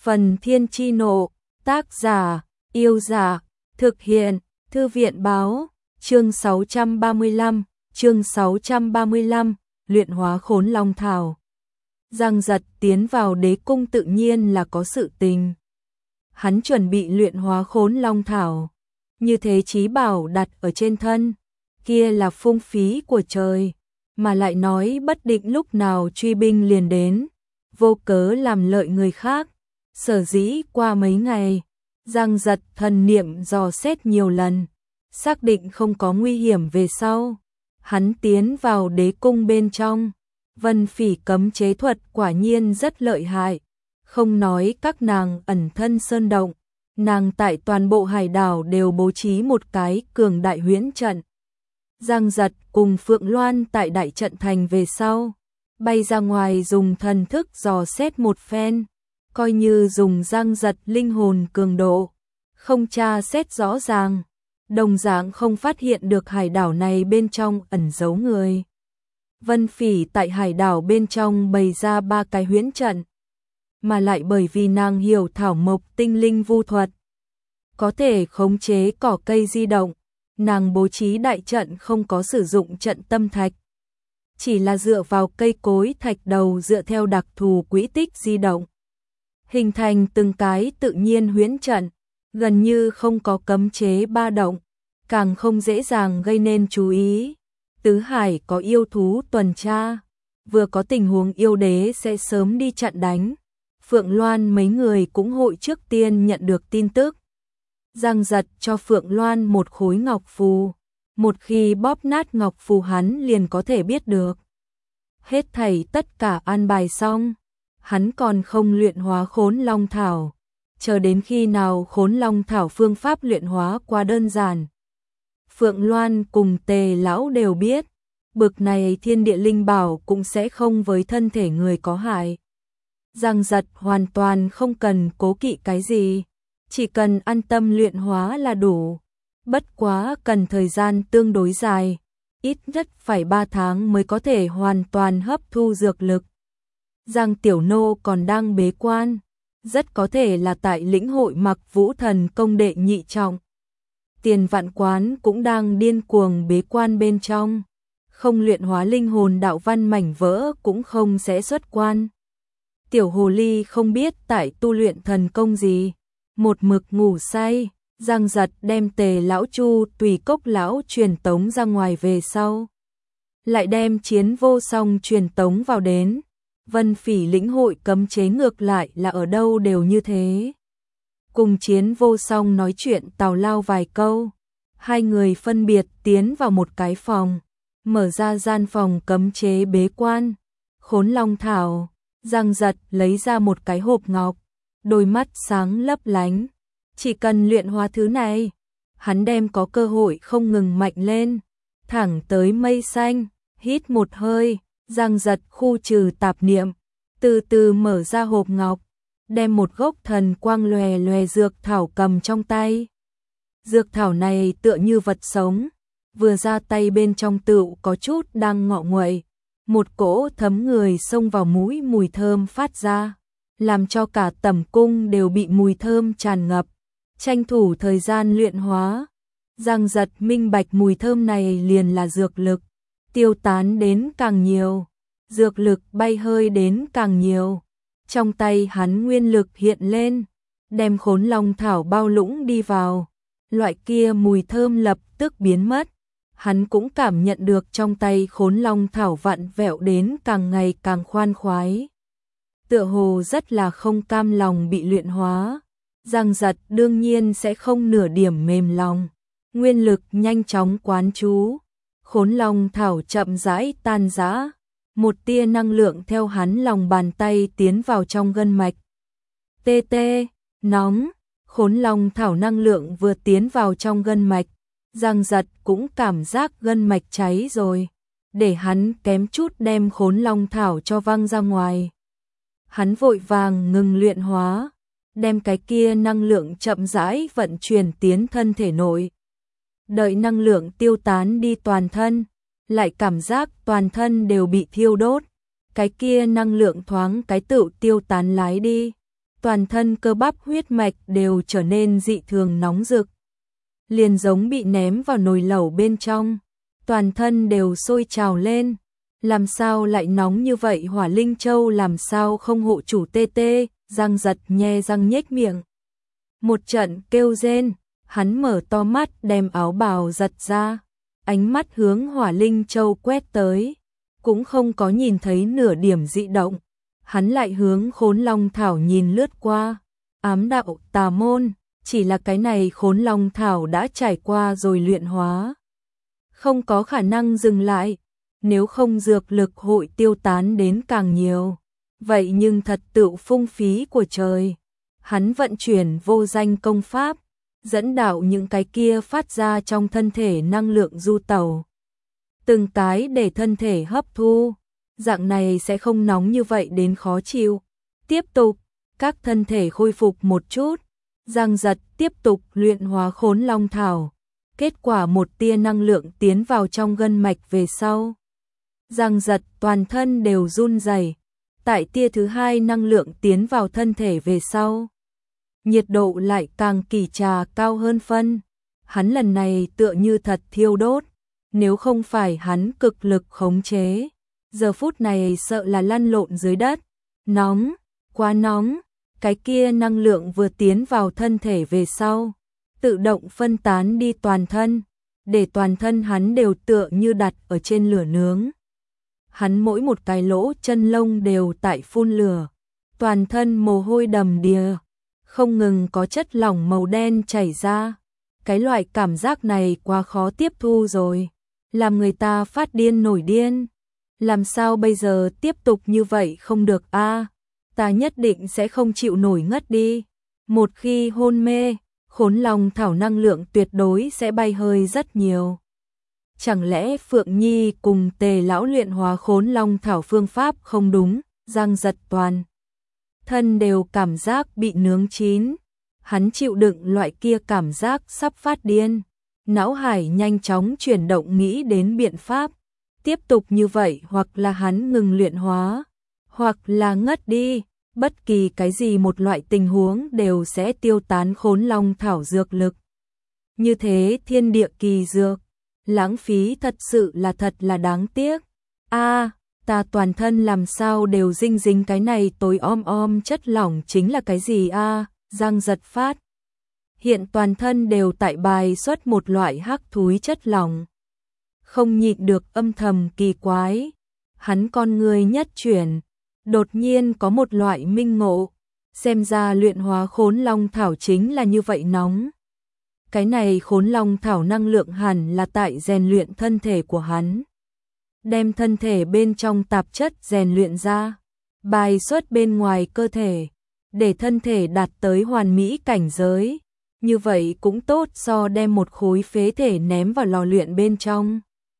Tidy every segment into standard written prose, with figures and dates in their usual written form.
Phần Thiên Chi Nộ, tác giả, Yêu Giả, thực hiện, Thư viện Báo, chương 635, luyện hóa Khốn Long Thảo. Giang Giật tiến vào đế cung tự nhiên là có sự tình. Hắn chuẩn bị luyện hóa Khốn Long Thảo, như thế chí bảo đặt ở trên thân, kia là phung phí của trời, mà lại nói bất định lúc nào truy binh liền đến, vô cớ làm lợi người khác. Sở dĩ qua mấy ngày, Giang Giật thần niệm dò xét nhiều lần, xác định không có nguy hiểm về sau. Hắn tiến vào đế cung bên trong, Vân Phỉ cấm chế thuật quả nhiên rất lợi hại, không nói các nàng ẩn thân sơn động, nàng tại toàn bộ hải đảo đều bố trí một cái cường đại huyễn trận. Giang Giật cùng Phượng Loan tại đại trận thành về sau, bay ra ngoài dùng thần thức dò xét một phen, coi như dùng Giang Giật linh hồn cường độ, không tra xét rõ ràng, đồng dạng không phát hiện được hải đảo này bên trong ẩn giấu người. Vân Phỉ tại hải đảo bên trong bày ra 3 cái huyễn trận, mà lại bởi vì nàng hiểu thảo mộc tinh linh vu thuật, có thể khống chế cỏ cây di động, nàng bố trí đại trận không có sử dụng trận tâm thạch, chỉ là dựa vào cây cối thạch đầu dựa theo đặc thù quỹ tích di động, hình thành từng cái tự nhiên huyễn trận, gần như không có cấm chế ba động, càng không dễ dàng gây nên chú ý. Tứ hải có yêu thú tuần tra, vừa có tình huống yêu đế sẽ sớm đi chặn đánh. Phượng Loan mấy người cũng hội trước tiên nhận được tin tức. Giang Giật cho Phượng Loan một khối ngọc phù, một khi bóp nát ngọc phù hắn liền có thể biết được. Hết thảy tất cả an bài xong, hắn còn không luyện hóa Khốn Long Thảo, chờ đến khi nào Khốn Long Thảo phương pháp luyện hóa quá đơn giản. Phượng Loan cùng Tề lão đều biết, bực này thiên địa linh bảo cũng sẽ không với thân thể người có hại. Giang Giật hoàn toàn không cần cố kỵ cái gì, chỉ cần an tâm luyện hóa là đủ. Bất quá cần thời gian tương đối dài, ít nhất phải 3 tháng mới có thể hoàn toàn hấp thu dược lực. Giang Tiểu Nô còn đang bế quan, rất có thể là tại lĩnh hội Mặc Vũ Thần công đệ nhị trọng. Tiền Vạn Quán cũng đang điên cuồng bế quan bên trong, không luyện hóa linh hồn đạo văn mảnh vỡ cũng không sẽ xuất quan. Tiểu Hồ Ly không biết tại tu luyện thần công gì, một mực ngủ say. Giang Giật đem Tề lão Chu Tùy Cốc lão truyền tống ra ngoài về sau, lại đem Chiến Vô Song truyền tống vào đến. Vân Phỉ lĩnh hội cấm chế ngược lại là ở đâu đều như thế. Cùng Chiến Vô Song nói chuyện tào lao vài câu, hai người phân biệt tiến vào một cái phòng, mở ra gian phòng cấm chế bế quan. Khốn Long Thảo, Giang Giật lấy ra một cái hộp ngọc, đôi mắt sáng lấp lánh. Chỉ cần luyện hóa thứ này, hắn đem có cơ hội không ngừng mạnh lên, thẳng tới mây xanh. Hít một hơi, Giang Giật khu trừ tạp niệm, từ từ mở ra hộp ngọc, đem một gốc thần quang lòe lòe dược thảo cầm trong tay. Dược thảo này tựa như vật sống, vừa ra tay bên trong tựu có chút đang ngọ nguậy, một cỗ thấm người xông vào mũi mùi thơm phát ra, làm cho cả tẩm cung đều bị mùi thơm tràn ngập. Tranh thủ thời gian luyện hóa, Giang Giật minh bạch mùi thơm này liền là dược lực, tiêu tán đến càng nhiều, dược lực bay hơi đến càng nhiều. Trong tay hắn nguyên lực hiện lên, đem Khốn Long Thảo bao lũng đi vào, loại kia mùi thơm lập tức biến mất. Hắn cũng cảm nhận được trong tay Khốn Long Thảo vặn vẹo đến càng ngày càng khoan khoái, tựa hồ rất là không cam lòng bị luyện hóa. Giang Giật đương nhiên sẽ không nửa điểm mềm lòng, nguyên lực nhanh chóng quán chú, Khốn Long Thảo chậm rãi tan rã, một tia năng lượng theo hắn lòng bàn tay tiến vào trong gân mạch. Tê tê, nóng, Khốn Long Thảo năng lượng vừa tiến vào trong gân mạch, Giang Giật cũng cảm giác gân mạch cháy rồi, để hắn kém chút đem Khốn Long Thảo cho văng ra ngoài. Hắn vội vàng ngừng luyện hóa, đem cái kia năng lượng chậm rãi vận chuyển tiến thân thể nội. Đợi năng lượng tiêu tán đi toàn thân, lại cảm giác toàn thân đều bị thiêu đốt, cái kia năng lượng thoáng cái tựu tiêu tán lái đi. toàn thân cơ bắp huyết mạch đều trở nên dị thường nóng rực. Liền giống bị ném vào nồi lẩu bên trong, toàn thân đều sôi trào lên. Làm sao lại nóng như vậy? Hỏa Linh Châu làm sao không hộ chủ tê tê, Giang Giật nhe răng nhếch miệng. Một trận kêu rên, hắn mở to mắt đem áo bào giật ra, ánh mắt hướng Hỏa Linh Châu quét tới, cũng không có nhìn thấy nửa điểm dị động. Hắn lại hướng Khốn Long Thảo nhìn lướt qua, ám đạo tà môn, chỉ là cái này Khốn Long Thảo đã trải qua rồi luyện hóa, không có khả năng dừng lại. Nếu không dược lực hội tiêu tán đến càng nhiều, vậy nhưng thật tựu phung phí của trời. Hắn vận chuyển vô danh công pháp, dẫn đạo những cái kia phát ra trong thân thể năng lượng du tẩu, từng cái để thân thể hấp thu, dạng này sẽ không nóng như vậy đến khó chịu. Tiếp tục, các thân thể khôi phục một chút, Giang Giật tiếp tục luyện hóa Khốn Long Thảo, kết quả một tia năng lượng tiến vào trong gân mạch về sau. Giang Giật toàn thân đều run rẩy. Tại tia thứ hai năng lượng tiến vào thân thể về sau, nhiệt độ lại càng kỳ trà cao hơn phân. Hắn lần này tựa như thật thiêu đốt, nếu không phải hắn cực lực khống chế, giờ phút này sợ là lăn lộn dưới đất. Nóng, quá nóng, cái kia năng lượng vừa tiến vào thân thể về sau, tự động phân tán đi toàn thân, để toàn thân hắn đều tựa như đặt ở trên lửa nướng. Hắn mỗi một cái lỗ chân lông đều tại phun lửa, toàn thân mồ hôi đầm đìa, không ngừng có chất lỏng màu đen chảy ra. Cái loại cảm giác này quá khó tiếp thu rồi, làm người ta phát điên nổi điên. Làm sao bây giờ tiếp tục như vậy không được a? Ta nhất định sẽ không chịu nổi ngất đi. Một khi hôn mê, Khốn Long Thảo năng lượng tuyệt đối sẽ bay hơi rất nhiều. Chẳng lẽ Phượng Nhi cùng Tề lão luyện hóa Khốn Long Thảo phương pháp không đúng? Giang Giật toàn thân đều cảm giác bị nướng chín. Hắn chịu đựng loại kia cảm giác sắp phát điên. Não hải nhanh chóng chuyển động nghĩ đến biện pháp. Tiếp tục như vậy hoặc là hắn ngừng luyện hóa, hoặc là ngất đi. Bất kỳ cái gì một loại tình huống đều sẽ tiêu tán Khốn Long Thảo dược lực. Như thế thiên địa kỳ dược, lãng phí thật sự là thật là đáng tiếc. A, ta toàn thân làm sao đều dinh dính cái này tối om chất lỏng chính là cái gì a? Giang Giật phát hiện toàn thân đều tại bài xuất một loại hắc thúi chất lỏng. Không nhịn được âm thầm kỳ quái, hắn con người nhất chuyển, đột nhiên có một loại minh ngộ, xem ra luyện hóa Khốn Long Thảo chính là như vậy nóng. Cái này Khốn Long Thảo năng lượng hẳn là tại rèn luyện thân thể của hắn, đem thân thể bên trong tạp chất rèn luyện ra, bài xuất bên ngoài cơ thể, để thân thể đạt tới hoàn mỹ cảnh giới. Như vậy cũng tốt so đem một khối phế thể ném vào lò luyện bên trong,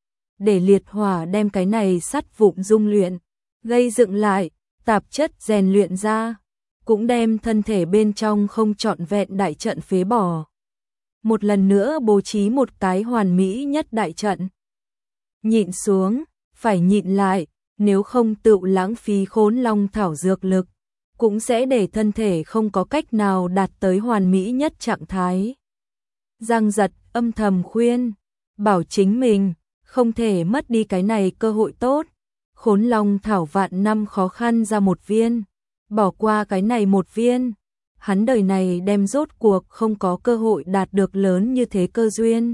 để liệt hỏa đem cái này sắt vụn dung luyện, gây dựng lại, tạp chất rèn luyện ra, cũng đem thân thể bên trong không trọn vẹn đại trận phế bỏ. Một lần nữa bố trí một cái hoàn mỹ nhất đại trận. Nhịn xuống, phải nhịn lại, nếu không tự lãng phí Khốn Long Thảo dược lực, cũng sẽ để thân thể không có cách nào đạt tới hoàn mỹ nhất trạng thái. Giang Giật âm thầm khuyên, bảo chính mình, không thể mất đi cái này cơ hội tốt. Khốn Long Thảo vạn năm khó khăn ra một viên, bỏ qua cái này một viên, hắn đời này đem rốt cuộc không có cơ hội đạt được lớn như thế cơ duyên.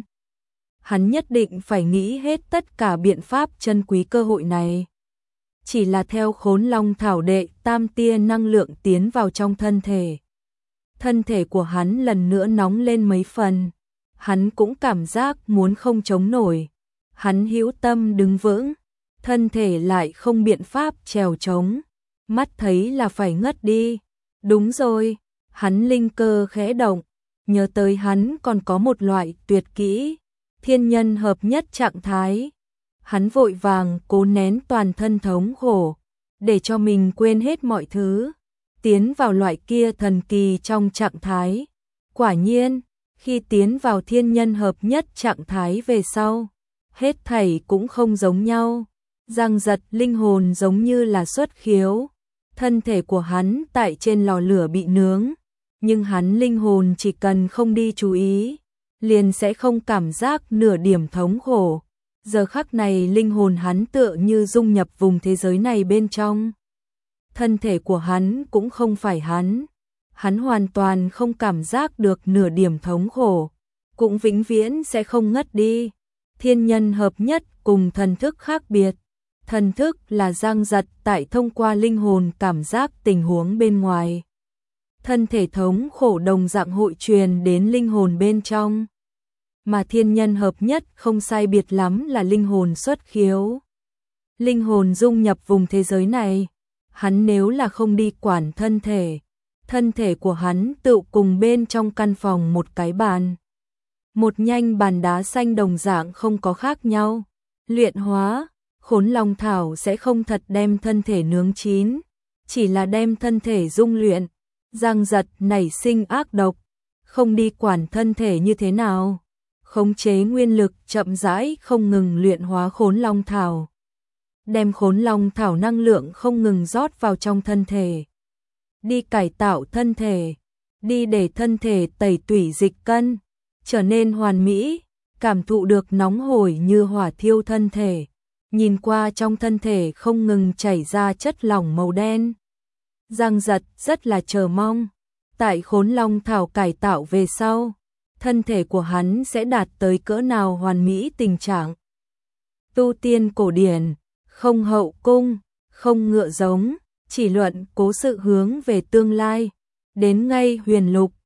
Hắn nhất định phải nghĩ hết tất cả biện pháp trân quý cơ hội này. Chỉ là theo Khốn Long Thảo đệ tam tia năng lượng tiến vào trong thân thể. Thân thể của hắn lần nữa nóng lên mấy phần. Hắn cũng cảm giác muốn không chống nổi. Hắn hữu tâm đứng vững, thân thể lại không biện pháp trèo trống. Mắt thấy là phải ngất đi. Đúng rồi, hắn linh cơ khẽ động, nhớ tới hắn còn có một loại tuyệt kỹ, thiên nhân hợp nhất trạng thái. Hắn vội vàng cố nén toàn thân thống khổ, để cho mình quên hết mọi thứ, tiến vào loại kia thần kỳ trong trạng thái. Quả nhiên, khi tiến vào thiên nhân hợp nhất trạng thái về sau, hết thảy cũng không giống nhau. Giang Giật linh hồn giống như là xuất khiếu, Thân thể của hắn tại trên lò lửa bị nướng, nhưng hắn linh hồn chỉ cần không đi chú ý, liền sẽ không cảm giác nửa điểm thống khổ. Giờ khắc này linh hồn hắn tựa như dung nhập vùng thế giới này bên trong. Thân thể của hắn cũng không phải hắn hoàn toàn không cảm giác được nửa điểm thống khổ, cũng vĩnh viễn sẽ không ngất đi. Thiên nhân hợp nhất cùng thần thức khác biệt. Thần thức là Giang Giật tại thông qua linh hồn cảm giác tình huống bên ngoài. Thân thể thống khổ đồng dạng hội truyền đến linh hồn bên trong. Mà thiên nhân hợp nhất không sai biệt lắm là linh hồn xuất khiếu. Linh hồn dung nhập vùng thế giới này, hắn nếu là không đi quản thân thể của hắn tự cùng bên trong căn phòng một cái bàn. Một nhanh bàn đá xanh đồng dạng không có khác nhau. Luyện hóa, Khốn Long Thảo sẽ không thật đem thân thể nướng chín, chỉ là đem thân thể dung luyện. Giang Giật nảy sinh ác độc, không đi quản thân thể như thế nào, khống chế nguyên lực chậm rãi không ngừng luyện hóa Khốn Long Thảo. Đem Khốn Long Thảo năng lượng không ngừng rót vào trong thân thể. Đi cải tạo thân thể, đi để thân thể tẩy tủy dịch cân, trở nên hoàn mỹ, cảm thụ được nóng hổi như hỏa thiêu thân thể. Nhìn qua trong thân thể không ngừng chảy ra chất lỏng màu đen. Giang Giật rất là chờ mong, tại Khốn Long Thảo cải tạo về sau, thân thể của hắn sẽ đạt tới cỡ nào hoàn mỹ tình trạng. Tu tiên cổ điển, không hậu cung, không ngựa giống, chỉ luận cố sự hướng về tương lai, đến ngay huyền lục,